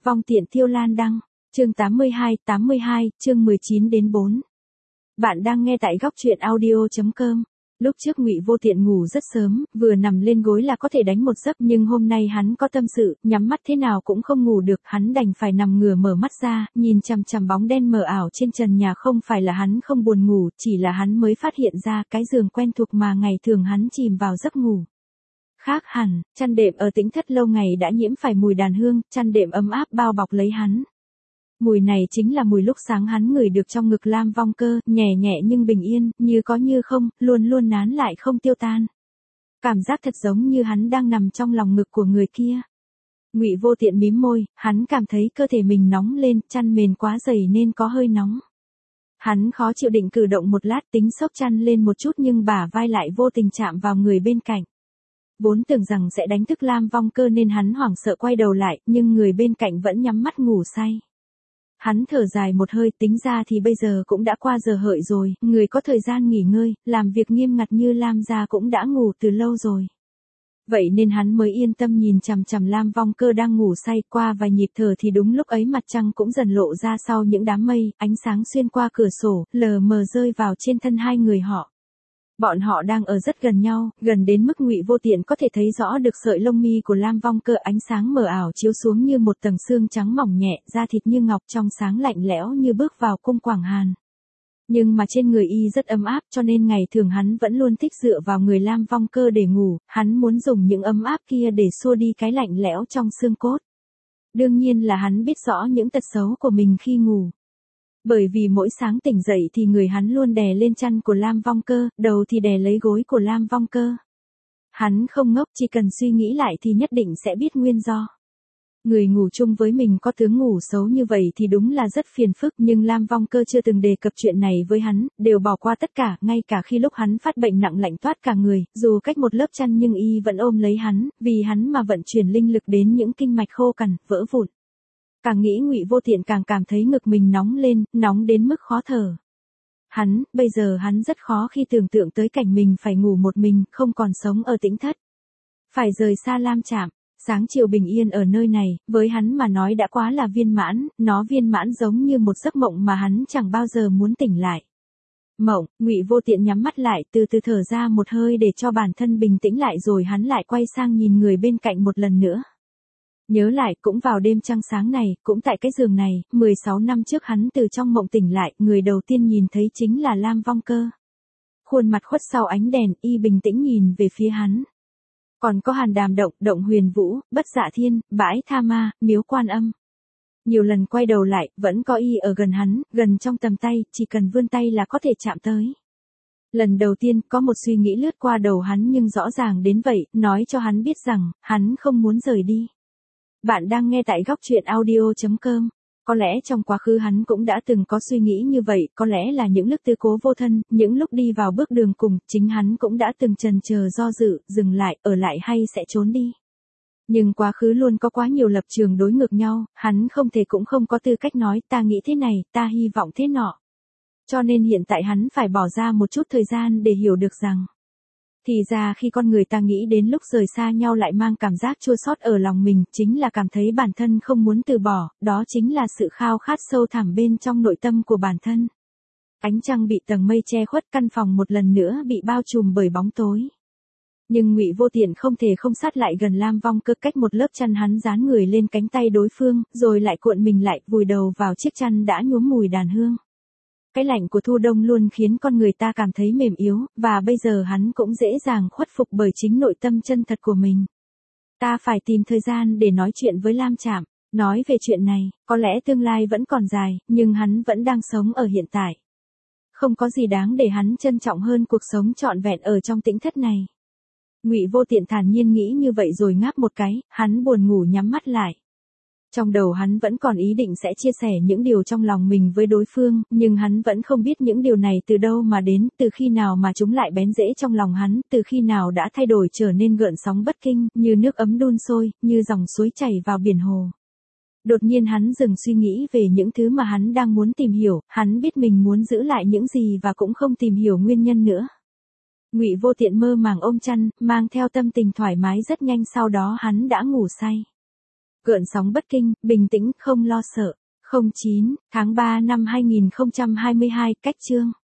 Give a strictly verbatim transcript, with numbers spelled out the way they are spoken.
Vong tiện Thiêu Lan đăng, chương tám mươi hai, tám mươi hai, chương mười chín đến bốn. Bạn đang nghe tại góc truyện audio chấm com. Lúc trước Ngụy Vô Tiện ngủ rất sớm, vừa nằm lên gối là có thể đánh một giấc, nhưng hôm nay hắn có tâm sự, nhắm mắt thế nào cũng không ngủ được, hắn đành phải nằm ngửa mở mắt ra, nhìn chằm chằm bóng đen mờ ảo trên trần nhà. Không phải là hắn không buồn ngủ, chỉ là hắn mới phát hiện ra cái giường quen thuộc mà ngày thường hắn chìm vào giấc ngủ. Khác hẳn, chăn đệm ở Tĩnh Thất lâu ngày đã nhiễm phải mùi đàn hương, chăn đệm ấm áp bao bọc lấy hắn. Mùi này chính là mùi lúc sáng hắn ngửi được trong ngực Lam Vong Cơ, nhẹ nhẹ nhưng bình yên, như có như không, luôn luôn nán lại không tiêu tan. Cảm giác thật giống như hắn đang nằm trong lòng ngực của người kia. Ngụy Vô Tiện mím môi, hắn cảm thấy cơ thể mình nóng lên, chăn mền quá dày nên có hơi nóng. Hắn khó chịu định cử động một lát, tính xốc chăn lên một chút nhưng bả vai lại vô tình chạm vào người bên cạnh. Vốn tưởng rằng sẽ đánh thức Lam Vong Cơ nên hắn hoảng sợ quay đầu lại, nhưng người bên cạnh vẫn nhắm mắt ngủ say. Hắn thở dài một hơi, tính ra thì bây giờ cũng đã qua giờ hợi rồi, người có thời gian nghỉ ngơi, làm việc nghiêm ngặt như Lam gia cũng đã ngủ từ lâu rồi. Vậy nên hắn mới yên tâm nhìn chằm chằm Lam Vong Cơ đang ngủ say. Qua vài nhịp thở thì đúng lúc ấy mặt trăng cũng dần lộ ra sau những đám mây, ánh sáng xuyên qua cửa sổ, lờ mờ rơi vào trên thân hai người họ. Bọn họ đang ở rất gần nhau, gần đến mức Ngụy Vô Tiện có thể thấy rõ được sợi lông mi của Lam Vong Cơ, ánh sáng mờ ảo chiếu xuống như một tầng xương trắng mỏng nhẹ, da thịt như ngọc trong sáng lạnh lẽo như bước vào cung Quảng Hàn. Nhưng mà trên người y rất ấm áp, cho nên ngày thường hắn vẫn luôn thích dựa vào người Lam Vong Cơ để ngủ, hắn muốn dùng những ấm áp kia để xua đi cái lạnh lẽo trong xương cốt. Đương nhiên là hắn biết rõ những tật xấu của mình khi ngủ. Bởi vì mỗi sáng tỉnh dậy thì người hắn luôn đè lên chăn của Lam Vong Cơ, đầu thì đè lấy gối của Lam Vong Cơ. Hắn không ngốc, chỉ cần suy nghĩ lại thì nhất định sẽ biết nguyên do. Người ngủ chung với mình có tướng ngủ xấu như vậy thì đúng là rất phiền phức, nhưng Lam Vong Cơ chưa từng đề cập chuyện này với hắn, đều bỏ qua tất cả, ngay cả khi lúc hắn phát bệnh nặng lạnh toát cả người, dù cách một lớp chăn nhưng y vẫn ôm lấy hắn, vì hắn mà vận chuyển linh lực đến những kinh mạch khô cằn, vỡ vụn. Càng nghĩ Ngụy Vô Tiện càng cảm thấy ngực mình nóng lên, nóng đến mức khó thở. Hắn, bây giờ hắn rất khó khi tưởng tượng tới cảnh mình phải ngủ một mình, không còn sống ở Tĩnh Thất. Phải rời xa Lam Trạm, sáng chiều bình yên ở nơi này, với hắn mà nói đã quá là viên mãn, nó viên mãn giống như một giấc mộng mà hắn chẳng bao giờ muốn tỉnh lại. Mộng, Ngụy Vô Tiện nhắm mắt lại, từ từ thở ra một hơi để cho bản thân bình tĩnh lại rồi hắn lại quay sang nhìn người bên cạnh một lần nữa. Nhớ lại, cũng vào đêm trăng sáng này, cũng tại cái giường này, mười sáu năm trước hắn từ trong mộng tỉnh lại, người đầu tiên nhìn thấy chính là Lam Vong Cơ. Khuôn mặt khuất sau ánh đèn, y bình tĩnh nhìn về phía hắn. Còn có Hàn Đàm Động, Động Huyền Vũ, Bất Dạ Thiên, Bãi Tha Ma, Miếu Quan Âm. Nhiều lần quay đầu lại, vẫn có y ở gần hắn, gần trong tầm tay, chỉ cần vươn tay là có thể chạm tới. Lần đầu tiên, có một suy nghĩ lướt qua đầu hắn nhưng rõ ràng đến vậy, nói cho hắn biết rằng, hắn không muốn rời đi. Bạn đang nghe tại góc truyện audio chấm com. Có lẽ trong quá khứ hắn cũng đã từng có suy nghĩ như vậy, có lẽ là những lúc tư cố vô thân, những lúc đi vào bước đường cùng, chính hắn cũng đã từng chần chờ do dự, dừng lại, ở lại hay sẽ trốn đi. Nhưng quá khứ luôn có quá nhiều lập trường đối ngược nhau, hắn không thể cũng không có tư cách nói ta nghĩ thế này, ta hy vọng thế nọ. Cho nên hiện tại hắn phải bỏ ra một chút thời gian để hiểu được rằng, thì ra khi con người ta nghĩ đến lúc rời xa nhau lại mang cảm giác chua xót ở lòng mình, chính là cảm thấy bản thân không muốn từ bỏ, đó chính là sự khao khát sâu thẳm bên trong nội tâm của bản thân. Ánh trăng bị tầng mây che khuất, căn phòng một lần nữa bị bao trùm bởi bóng tối. Nhưng Ngụy Vô Tiện không thể không sát lại gần Lam Vong Cơ, cách một lớp chăn hắn dán người lên cánh tay đối phương, rồi lại cuộn mình lại, vùi đầu vào chiếc chăn đã nhuốm mùi đàn hương. Cái lạnh của thu đông luôn khiến con người ta cảm thấy mềm yếu, và bây giờ hắn cũng dễ dàng khuất phục bởi chính nội tâm chân thật của mình. Ta phải tìm thời gian để nói chuyện với Lam Trạm, nói về chuyện này, có lẽ tương lai vẫn còn dài, nhưng hắn vẫn đang sống ở hiện tại. Không có gì đáng để hắn trân trọng hơn cuộc sống trọn vẹn ở trong Tĩnh Thất này. Ngụy Vô Tiện thản nhiên nghĩ như vậy rồi ngáp một cái, hắn buồn ngủ nhắm mắt lại. Trong đầu hắn vẫn còn ý định sẽ chia sẻ những điều trong lòng mình với đối phương, nhưng hắn vẫn không biết những điều này từ đâu mà đến, từ khi nào mà chúng lại bén rễ trong lòng hắn, từ khi nào đã thay đổi trở nên gợn sóng bất kinh, như nước ấm đun sôi, như dòng suối chảy vào biển hồ. Đột nhiên hắn dừng suy nghĩ về những thứ mà hắn đang muốn tìm hiểu, hắn biết mình muốn giữ lại những gì và cũng không tìm hiểu nguyên nhân nữa. Ngụy Vô Tiện mơ màng ôm chăn, mang theo tâm tình thoải mái rất nhanh sau đó hắn đã ngủ say. Gợn sóng bất kinh, bình tĩnh không lo sợ. không chín tháng ba năm hai nghìn không trăm hai mươi hai, cách chương